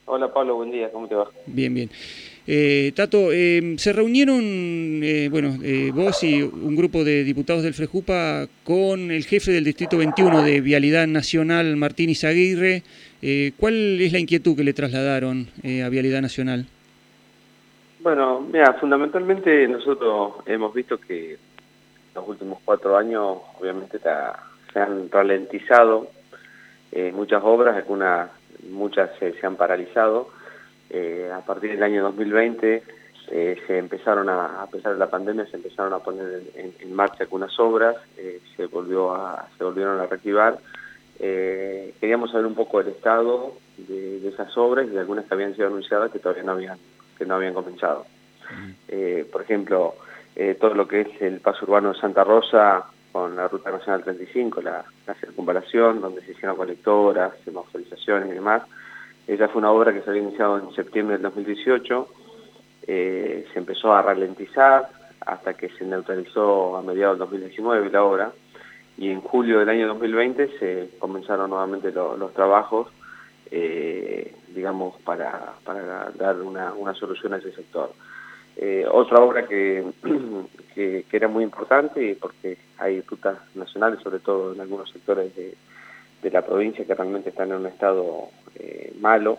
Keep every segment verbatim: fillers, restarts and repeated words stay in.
Hola Pablo, buen día, ¿cómo te va? Bien, bien. Eh, Tato, eh, se reunieron, eh, bueno, eh, vos y un grupo de diputados del Frejupa con el jefe del Distrito veintiuno de Vialidad Nacional, Martín Izaguirre. Eh, ¿Cuál es la inquietud que le trasladaron eh, a Vialidad Nacional? Bueno, mira, fundamentalmente nosotros hemos visto que los últimos cuatro años obviamente ta- se han ralentizado eh, muchas obras, algunas, muchas se, se han paralizado. Eh, a partir del año dos mil veinte eh, se empezaron a, a pesar de la pandemia, se empezaron a poner en, en marcha algunas obras, eh, se volvió a, se volvieron a reactivar. Eh, queríamos saber un poco el estado de, de esas obras y de algunas que habían sido anunciadas que todavía no habían, que no habían comenzado. Eh, por ejemplo, eh, todo lo que es el paso urbano de Santa Rosa con la Ruta Nacional treinta y cinco, la, la circunvalación, donde se hicieron colectoras, semaforizaciones y demás. Esa fue una obra que se había iniciado en septiembre del dos mil dieciocho, eh, se empezó a ralentizar hasta que se neutralizó a mediados del dos mil diecinueve la obra, y en julio del año dos mil veinte se comenzaron nuevamente lo, los trabajos, eh, digamos, para, para dar una, una solución a ese sector. Eh, otra obra que, que, que era muy importante, porque hay rutas nacionales, sobre todo en algunos sectores de, de la provincia, que realmente están en un estado eh, malo,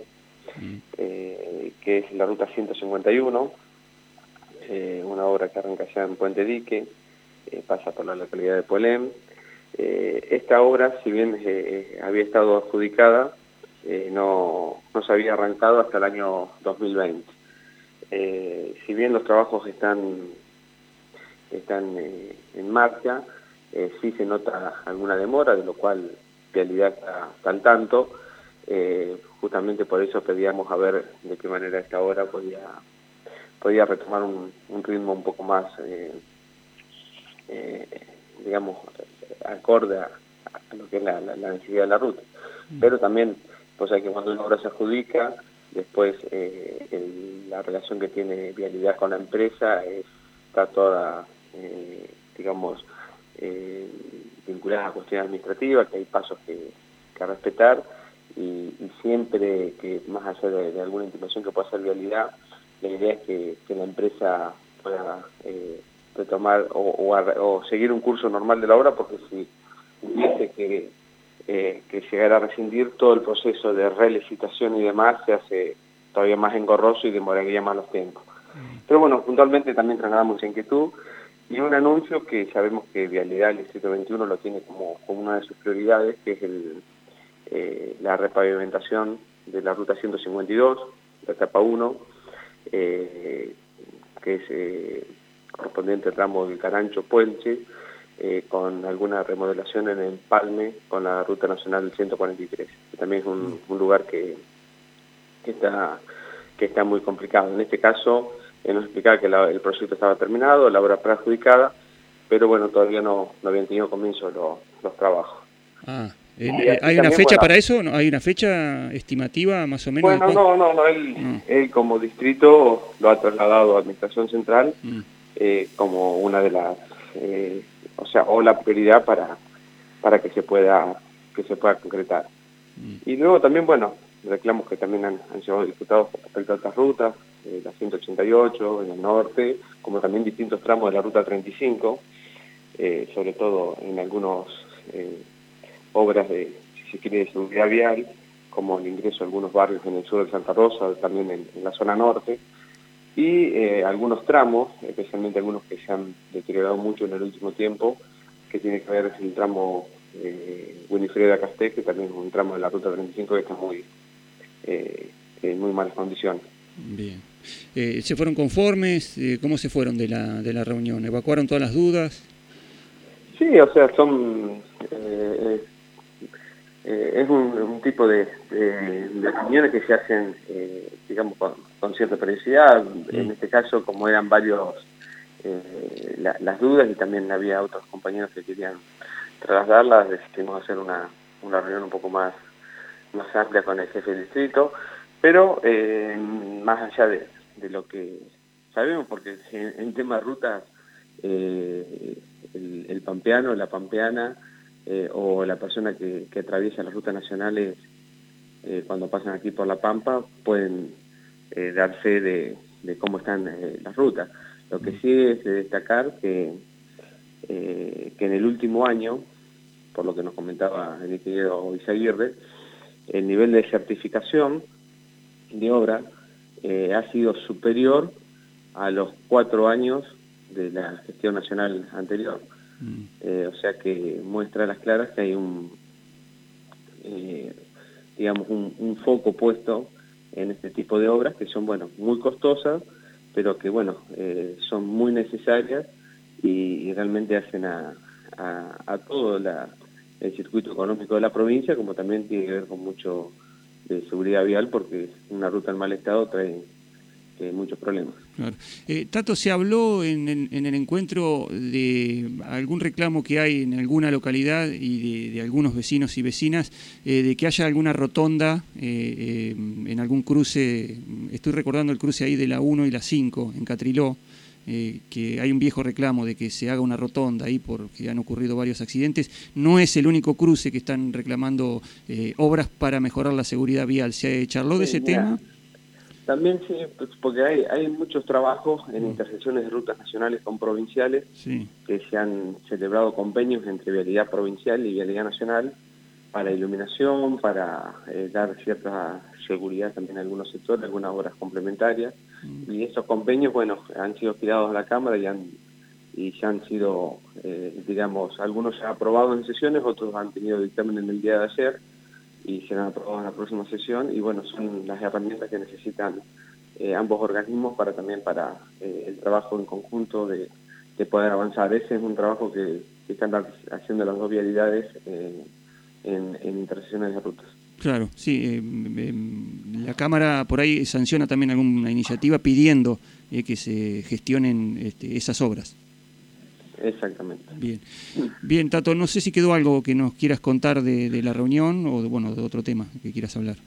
eh, que es la ruta ciento cincuenta y uno, eh, una obra que arranca ya en Puente Dique, eh, pasa por la localidad de Polem. Eh, esta obra, si bien eh, había estado adjudicada, eh, no, no se había arrancado hasta el año dos mil veinte. Eh, si bien los trabajos están, están eh, en marcha, eh, sí se nota alguna demora, de lo cual Vialidad está, está al tanto. Eh, justamente por eso pedíamos a ver de qué manera esta obra podía, podía retomar un, un ritmo un poco más, eh, eh, digamos, acorde a, a lo que es la, la, la necesidad de la ruta. Pero también, pues hay que cuando una obra se adjudica, después eh, el, la relación que tiene Vialidad con la empresa es, está toda, eh, digamos, eh, vinculada a cuestiones administrativas, que hay pasos que, que respetar, y, y siempre que, más allá de, de alguna intimación que pueda hacer Vialidad, la idea es que, que la empresa pueda eh, retomar o, o, a, o seguir un curso normal de la obra, porque si hubiese que Eh, que llegara a rescindir, todo el proceso de relicitación y demás se hace todavía más engorroso y demoraría más los tiempos. Pero bueno, puntualmente también trasladamos esa inquietud y un anuncio que sabemos que Vialidad, el Distrito veintiuno, lo tiene como, como una de sus prioridades, que es el, eh, la repavimentación de la ruta ciento cincuenta y dos, la etapa uno, eh, que es eh, correspondiente al tramo del Carancho-Puelche, Eh, con alguna remodelación en Empalme con la Ruta Nacional ciento cuarenta y tres, que también es un, un lugar que, que, está, que está muy complicado. En este caso, eh, nos explicaba que la, el proyecto estaba terminado, la obra preadjudicada, pero bueno, todavía no, no habían tenido comienzo lo, los trabajos. Ah, Y eh, así ¿hay una también, fecha bueno, para eso? ¿No? ¿Hay una fecha estimativa más o menos de bueno, cuándo? no, no, no, él, No. él como distrito lo ha trasladado a Administración Central Mm. eh, como una de las, eh, o sea, o la prioridad para, para que se pueda, que se pueda concretar. Mm. Y luego también, bueno, reclamos que también han, han sido diputados con respecto a otras rutas, eh, la ciento ochenta y ocho en el norte, como también distintos tramos de la ruta treinta y cinco, eh, sobre todo en algunas eh, obras de, si se quiere, de seguridad vial, como el ingreso a algunos barrios en el sur de Santa Rosa, también en, en la zona norte, y eh, algunos tramos, especialmente algunos que se han deteriorado mucho en el último tiempo, que tiene que ver con el tramo eh, Winifreda Casté, que también es un tramo de la ruta treinta y cinco que está muy, eh, en muy malas condiciones. Bien. Eh, ¿Se fueron conformes? Eh, ¿Cómo se fueron de la, de la reunión? ¿Evacuaron todas las dudas? Sí, o sea, son eh, eh, es un, un tipo de, de, de reuniones que se hacen, eh, digamos, con, con cierta periodicidad. Mm. En este caso, como eran varios eh, la, las dudas y también había otros compañeros que querían trasladarlas, decidimos hacer una, una reunión un poco más, más amplia con el jefe del distrito, pero eh, más allá de, de lo que sabemos, porque en, en tema de rutas, eh, el, el pampeano, la pampeana, eh, o la persona que, que atraviesa las rutas nacionales eh, cuando pasan aquí por La Pampa, pueden eh, dar fe de, de cómo están eh, las rutas. Lo que sí es de destacar que, eh, que en el último año, por lo que nos comentaba el ingeniero Izaguirre, el nivel de certificación de obra eh, ha sido superior a los cuatro años de la gestión nacional anterior. Mm. Eh, o sea que muestra a las claras que hay un, eh, digamos, un, un foco puesto en este tipo de obras que son, bueno, muy costosas, pero que, bueno, eh, son muy necesarias y, y realmente hacen a, a, a todo la, el circuito económico de la provincia, como también tiene que ver con mucho de seguridad vial, porque una ruta en mal estado trae eh, muchos problemas. Claro. Eh, Tato, ¿se habló en, en, en el encuentro de algún reclamo que hay en alguna localidad y de, de algunos vecinos y vecinas, eh, de que haya alguna rotonda eh, eh, en algún cruce? Estoy recordando el cruce ahí de la uno y la cinco en Catriló, eh, que hay un viejo reclamo de que se haga una rotonda ahí porque han ocurrido varios accidentes. No es el único cruce que están reclamando eh, obras para mejorar la seguridad vial. ¿Se charló sí, de ese mira. tema? También sí, pues porque hay, hay muchos trabajos en mm. intersecciones de rutas nacionales con provinciales, sí. que se han celebrado convenios entre Vialidad Provincial y Vialidad Nacional para iluminación, para eh, dar cierta seguridad también a algunos sectores, algunas obras complementarias. Mm. Y estos convenios, bueno, han sido tirados a la Cámara y, han, y ya han sido, eh, digamos, algunos ya aprobados en sesiones, otros han tenido dictamen en el día de ayer, y serán aprobados en la próxima sesión, y bueno, son las herramientas que necesitan eh, ambos organismos para también para eh, el trabajo en conjunto de, de poder avanzar. Ese es un trabajo que, que están haciendo las dos vialidades eh, en, en intersecciones de rutas. Claro, sí, eh, eh, la Cámara por ahí sanciona también alguna iniciativa pidiendo eh, que se gestionen este, esas obras. Exactamente. Bien, bien, Tato, no sé si quedó algo que nos quieras contar de, de la reunión o de, bueno, de otro tema que quieras hablar.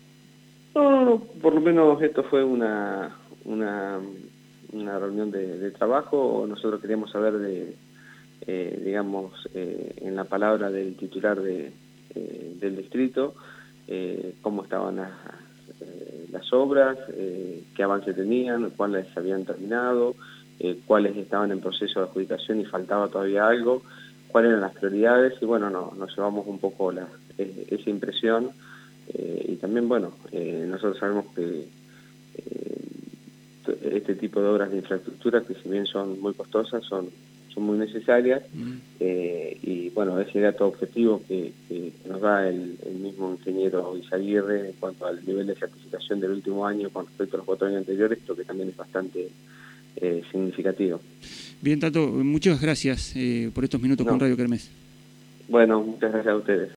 No, no, por lo menos esto fue una una, una reunión de, de trabajo. Nosotros queríamos saber de, eh, digamos, eh, en la palabra del titular de, eh, del distrito, eh, cómo estaban las, eh, las obras, eh, qué avance tenían, cuáles habían terminado, Eh, cuáles estaban en proceso de adjudicación y faltaba todavía algo, cuáles eran las prioridades, y bueno, no, nos llevamos un poco la, eh, esa impresión, eh, y también, bueno, eh, nosotros sabemos que eh, este tipo de obras de infraestructura, que si bien son muy costosas, son, son muy necesarias, mm. eh, y bueno, ese era todo objetivo que, que nos da el, el mismo ingeniero Izaguirre en cuanto al nivel de certificación del último año con respecto a los cuatro años anteriores, esto que también es bastante Eh, significativo. Bien, Tato, muchas gracias eh, por estos minutos no. con Radio Kermés. Bueno, muchas gracias a ustedes.